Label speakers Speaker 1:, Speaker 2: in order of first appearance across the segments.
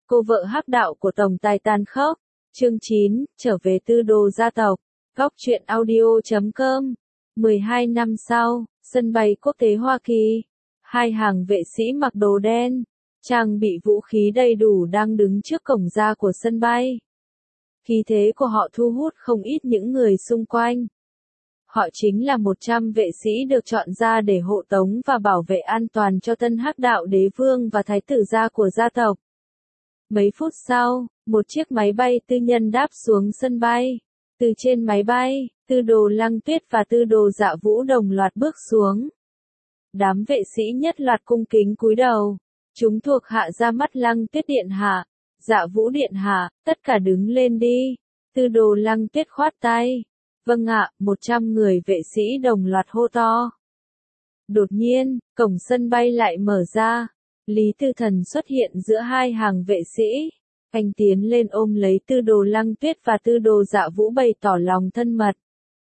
Speaker 1: Cô vợ hắc đạo của tổng tài tàn khốc. Chương 9, trở về Tư Đồ gia tộc. Góc truyện audio.com. 12 năm sau, sân bay quốc tế Hoa Kỳ. Hai hàng vệ sĩ mặc đồ đen, trang bị vũ khí đầy đủ đang đứng trước cổng ra của sân bay. Khí thế của họ thu hút không ít những người xung quanh. Họ chính là 100 vệ sĩ được chọn ra để hộ tống và bảo vệ an toàn cho tân hắc đạo đế vương và thái tử gia của gia tộc. Mấy phút sau, một chiếc máy bay tư nhân đáp xuống sân bay. Từ trên máy bay, Tư Đồ Lăng Tuyết và Tư Đồ Dạ Vũ đồng loạt bước xuống. Đám vệ sĩ nhất loạt cung kính cúi đầu. Chúng thuộc hạ ra mắt Lăng Tuyết điện hạ, Dạ Vũ điện hạ, tất cả đứng lên đi. Tư Đồ Lăng Tuyết khoát tay. Vâng ạ, 100 người vệ sĩ đồng loạt hô to. Đột nhiên, cổng sân bay lại mở ra. Lý Tư Thần xuất hiện giữa hai hàng vệ sĩ. Anh tiến lên ôm lấy Tư Đồ Lăng Tuyết và Tư Đồ Dạ Vũ bày tỏ lòng thân mật.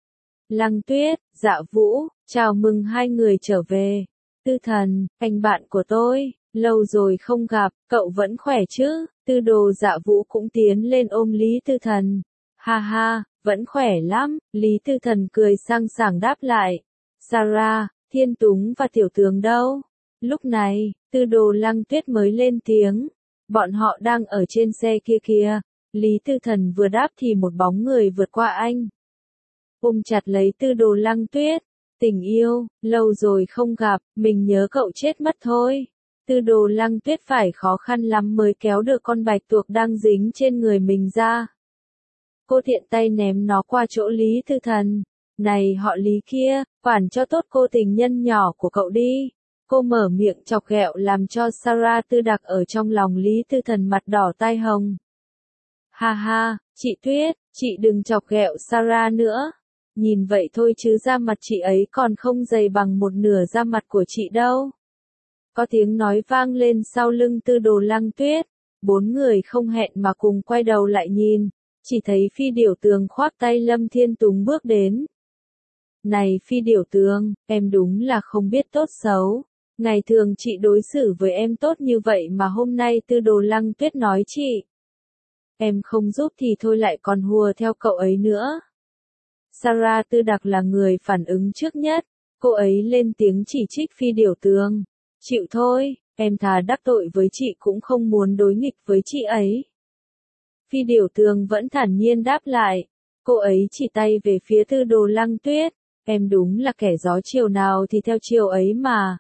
Speaker 1: Lăng Tuyết, Dạ Vũ, chào mừng hai người trở về. Tư Thần, anh bạn của tôi, lâu rồi không gặp, cậu vẫn khỏe chứ? Tư Đồ Dạ Vũ cũng tiến lên ôm Lý Tư Thần. Ha ha, vẫn khỏe lắm, Lý Tư Thần cười sang sảng đáp lại. Sarah, Thiên Túng và Tiểu Tướng đâu? Lúc này, Tư Đồ Lăng Tuyết mới lên tiếng. Bọn họ đang ở trên xe kia kìa. Lý Tư Thần vừa đáp thì một bóng người vượt qua anh. Ôm chặt lấy Tư Đồ Lăng Tuyết. Tình yêu, lâu rồi không gặp, mình nhớ cậu chết mất thôi. Tư Đồ Lăng Tuyết phải khó khăn lắm mới kéo được con bạch tuộc đang dính trên người mình ra. Cô tiện tay ném nó qua chỗ Lý Tư Thần. Này họ Lý kia, quản cho tốt cô tình nhân nhỏ của cậu đi. Cô mở miệng chọc ghẹo làm cho Sarah Tư Đặc ở trong lòng Lý Tư Thần mặt đỏ tai hồng. Ha ha, chị Tuyết, chị đừng chọc ghẹo Sarah nữa. Nhìn vậy thôi chứ da mặt chị ấy còn không dày bằng một nửa da mặt của chị đâu. Có tiếng nói vang lên sau lưng Tư Đồ Lăng Tuyết. Bốn người không hẹn mà cùng quay đầu lại nhìn. Chỉ thấy Phi Điểu Tường khoác tay Lâm Thiên Túng bước đến. Này Phi Điểu Tường, em đúng là không biết tốt xấu. Ngày thường chị đối xử với em tốt như vậy mà hôm nay Tư Đồ Lăng Tuyết nói chị. Em không giúp thì thôi lại còn hùa theo cậu ấy nữa. Sarah Tư Đặc là người phản ứng trước nhất. Cô ấy lên tiếng chỉ trích Phi Điểu Tường. Chịu thôi, em thà đắc tội với chị cũng không muốn đối nghịch với chị ấy. Phi Điểu Tường vẫn thản nhiên đáp lại. Cô ấy chỉ tay về phía Tư Đồ Lăng Tuyết. Em đúng là kẻ gió chiều nào thì theo chiều ấy mà.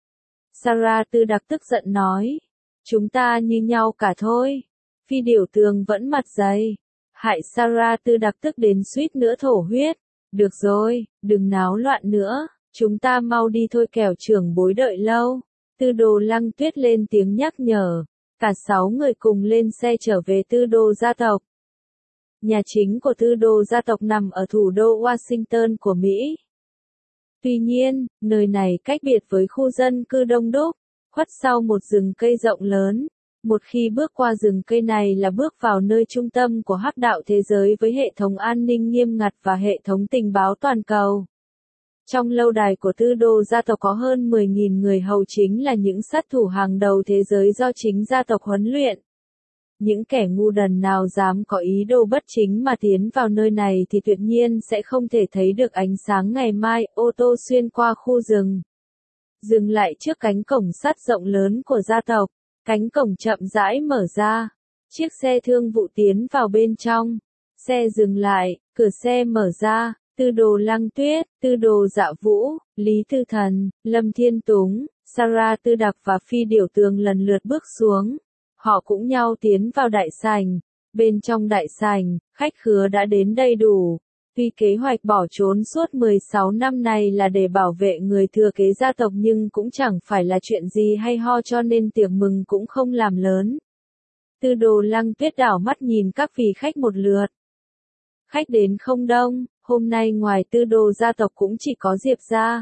Speaker 1: Sarah Tư Đặc tức giận nói. Chúng ta như nhau cả thôi. Phi Điểu Tường vẫn mặt dày. Hại Sarah Tư Đặc tức đến suýt nữa thổ huyết. Được rồi, đừng náo loạn nữa. Chúng ta mau đi thôi kẻo trưởng bối đợi lâu. Tư Đồ Lăng Tuyết lên tiếng nhắc nhở. Cả 6 người cùng lên xe trở về Tư Đồ gia tộc. Nhà chính của Tư Đồ gia tộc nằm ở thủ đô Washington của Mỹ. Tuy nhiên, nơi này cách biệt với khu dân cư đông đúc, khuất sau một rừng cây rộng lớn. Một khi bước qua rừng cây này là bước vào nơi trung tâm của hắc đạo thế giới với hệ thống an ninh nghiêm ngặt và hệ thống tình báo toàn cầu. Trong lâu đài của Tư Đồ gia tộc có hơn 10.000 người hầu chính là những sát thủ hàng đầu thế giới do chính gia tộc huấn luyện. Những kẻ ngu đần nào dám có ý đồ bất chính mà tiến vào nơi này thì tuyệt nhiên sẽ không thể thấy được ánh sáng ngày mai. Ô tô xuyên qua khu rừng. Dừng lại trước cánh cổng sắt rộng lớn của gia tộc. Cánh cổng chậm rãi mở ra. Chiếc xe thương vụ tiến vào bên trong. Xe dừng lại, cửa xe mở ra. Tư Đồ Lăng Tuyết, Tư Đồ Dạ Vũ, Lý Tư Thần, Lâm Thiên Túng, Sarah Tư Đặc và Phi Điểu Tường lần lượt bước xuống. Họ cũng nhau tiến vào đại sảnh. Bên trong đại sảnh, khách khứa đã đến đầy đủ. Tuy kế hoạch bỏ trốn suốt 16 năm này là để bảo vệ người thừa kế gia tộc nhưng cũng chẳng phải là chuyện gì hay ho cho nên tiệc mừng cũng không làm lớn. Tư Đồ Lăng Tuyết đảo mắt nhìn các vị khách một lượt. Khách đến không đông, hôm nay ngoài Tư Đồ gia tộc cũng chỉ có Diệp gia,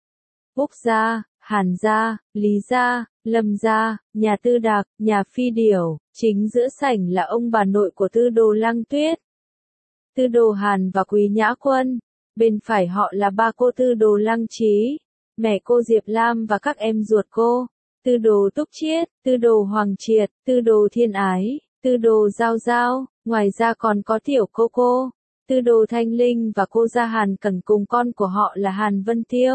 Speaker 1: Úc gia, Hàn gia, Lý gia, Lâm gia, nhà Tư Đạc, nhà Phi Điểu, chính giữa sảnh là ông bà nội của Tư Đồ Lăng Tuyết. Tư Đồ Hàn và Quý Nhã Quân, bên phải họ là ba cô Tư Đồ Lăng Trí, mẹ cô Diệp Lam và các em ruột cô. Tư đồ Túc Chiết, tư đồ Hoàng Triệt, tư đồ Thiên Ái, tư đồ Giao Giao, ngoài ra còn có tiểu cô, tư đồ Thanh Linh và cô gia Hàn Cẩn cùng con của họ là Hàn Vân Tiêu,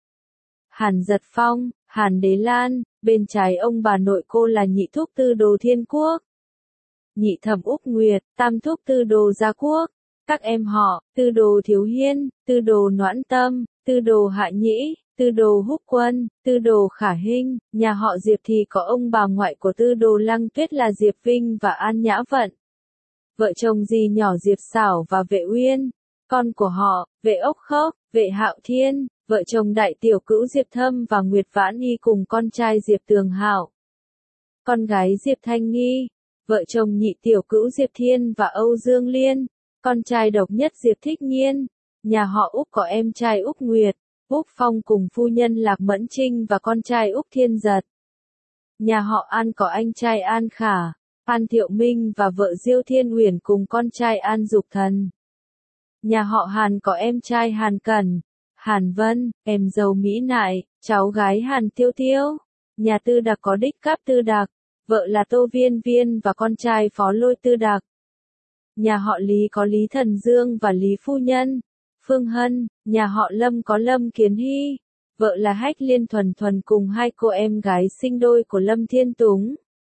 Speaker 1: Hàn Giật Phong, Hàn Đế Lan, bên trái ông bà nội cô là nhị thúc tư đồ Thiên Quốc, nhị thẩm Úc Nguyệt, tam thúc tư đồ Gia Quốc, các em họ, tư đồ Thiếu Hiên, tư đồ Noãn Tâm, tư đồ Hạ Nhĩ, tư đồ Húc Quân, tư đồ Khả Hinh, nhà họ Diệp thì có ông bà ngoại của tư đồ Lăng Tuyết là Diệp Vinh và An Nhã Vận. Vợ chồng dì nhỏ Diệp Xảo và Vệ Uyên, con của họ, Vệ Ốc Khốc, Vệ Hạo Thiên, vợ chồng đại tiểu cữu Diệp Thâm và Nguyệt Vãn Nghi cùng con trai Diệp Tường Hạo. Con gái Diệp Thanh Nghi, vợ chồng nhị tiểu cữu Diệp Thiên và Âu Dương Liên, con trai độc nhất Diệp Thích Nhiên. Nhà họ Úc có em trai Úc Nguyệt, Úc Phong cùng phu nhân Lạc Mẫn Trinh và con trai Úc Thiên Giật. Nhà họ An có anh trai An Khả, An Thiệu Minh và vợ Diêu Thiên Uyển cùng con trai An Dục Thần. Nhà họ Hàn có em trai Hàn Cẩn, Hàn Vân, em dâu Mỹ Nại, cháu gái Hàn Tiêu Tiêu. Nhà Tư Đặc có đích Cáp Tư Đặc, vợ là Tô Viên Viên và con trai Phó Lôi Tư Đặc. Nhà họ Lý có Lý Thần Dương và Lý Phu Nhân, Phương Hân. Nhà họ Lâm có Lâm Kiến Hy, vợ là Hách Liên Thuần Thuần cùng hai cô em gái sinh đôi của Lâm Thiên Túng,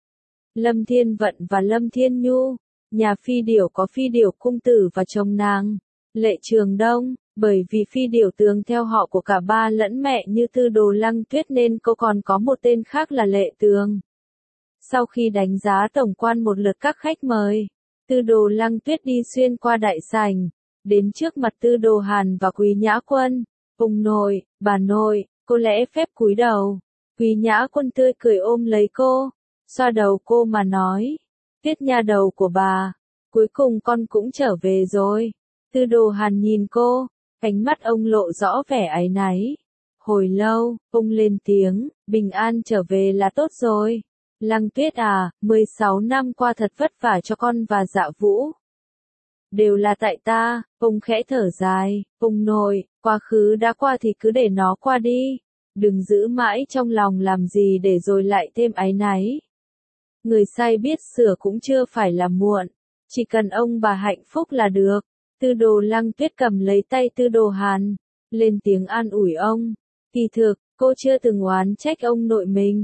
Speaker 1: Lâm Thiên Vận và Lâm Thiên Nhu. Nhà Phi Điểu có Phi Điểu Cung Tử và chồng nàng, Lệ Trường Đông, bởi vì Phi Điểu Tường theo họ của cả ba lẫn mẹ như tư đồ Lăng Tuyết nên cô còn có một tên khác là Lệ Tường. Sau khi đánh giá tổng quan một lượt các khách mời, tư đồ Lăng Tuyết đi xuyên qua đại sảnh, đến trước mặt tư đồ Hàn và Quý Nhã Quân. Ông nội, bà nội, cô lễ phép cúi đầu. Quý Nhã Quân tươi cười ôm lấy cô, xoa đầu cô mà nói, Tuyết nha đầu của bà, cuối cùng con cũng trở về rồi. Tư đồ Hàn nhìn cô, ánh mắt ông lộ rõ vẻ áy náy. Hồi lâu, ông lên tiếng, bình an trở về là tốt rồi. Lăng Tuyết à, 16 năm qua thật vất vả cho con và Dạ Vũ. Đều là tại ta, ông khẽ thở dài, ông nội, quá khứ đã qua thì cứ để nó qua đi. Đừng giữ mãi trong lòng làm gì để rồi lại thêm áy náy. Người sai biết sửa cũng chưa phải là muộn, chỉ cần ông bà hạnh phúc là được. Tư đồ Lăng Tuyết cầm lấy tay tư đồ Hàn, lên tiếng an ủi ông. Kỳ thực, cô chưa từng oán trách ông nội mình.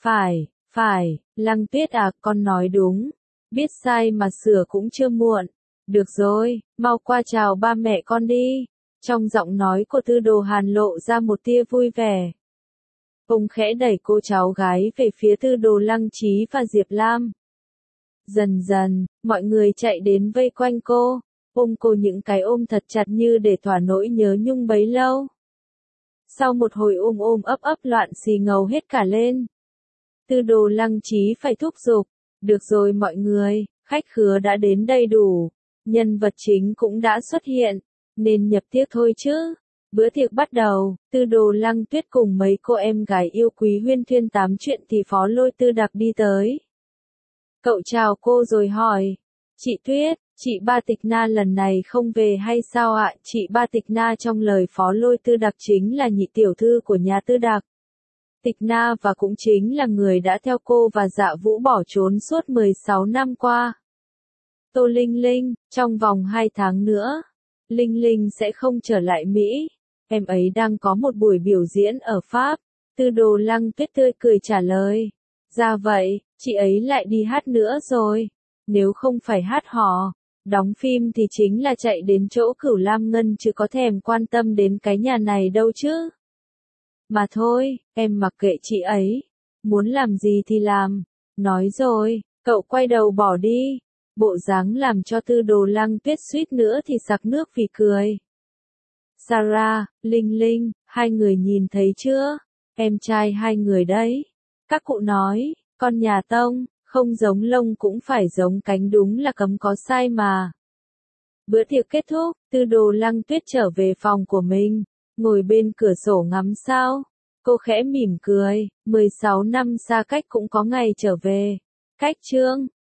Speaker 1: Phải, Lăng Tuyết à, con nói đúng. Biết sai mà sửa cũng chưa muộn. Được rồi, mau qua chào ba mẹ con đi. Trong giọng nói của tư đồ Hàn lộ ra một tia vui vẻ. Ông khẽ đẩy cô cháu gái về phía tư đồ Lăng Trí và Diệp Lam. Dần dần, mọi người chạy đến vây quanh cô, ôm cô những cái ôm thật chặt như để thỏa nỗi nhớ nhung bấy lâu. Sau một hồi ôm ấp loạn xì ngầu hết cả lên. Tư đồ Lăng Trí phải thúc giục, được rồi mọi người, khách khứa đã đến đầy đủ, nhân vật chính cũng đã xuất hiện, nên nhập tiệc thôi chứ. Bữa tiệc bắt đầu, tư đồ Lăng Tuyết cùng mấy cô em gái yêu quý huyên thuyên tám chuyện thì Phó Lôi Tư Đặc đi tới. Cậu chào cô rồi hỏi, chị Tuyết, chị Ba Tịch Na lần này không về hay sao ạ? Chị Ba Tịch Na trong lời Phó Lôi Tư Đặc chính là nhị tiểu thư của nhà Tư Đặc. Tịch Na và cũng chính là người đã theo cô và Dạ Vũ bỏ trốn suốt 16 năm qua. Tô Linh Linh, trong vòng 2 tháng nữa, Linh Linh sẽ không trở lại Mỹ. Em ấy đang có một buổi biểu diễn ở Pháp. Tư đồ Lăng Tuyết tươi cười trả lời. Ra vậy, chị ấy lại đi hát nữa rồi. Nếu không phải hát hò, đóng phim thì chính là chạy đến chỗ Cửu Lam Ngân chứ có thèm quan tâm đến cái nhà này đâu chứ. Mà thôi, em mặc kệ chị ấy. Muốn làm gì thì làm. Nói rồi, cậu quay đầu bỏ đi. Bộ dáng làm cho tư đồ Lăng Tuyết suýt nữa thì sặc nước vì cười. Sarah, Linh Linh, hai người nhìn thấy chưa? Em trai hai người đấy. Các cụ nói, con nhà Tông, không giống lông cũng phải giống cánh đúng là cấm có sai mà. Bữa tiệc kết thúc, tư đồ Lăng Tuyết trở về phòng của mình, ngồi bên cửa sổ ngắm sao. Cô khẽ mỉm cười, 16 năm xa cách cũng có ngày trở về. Cách chương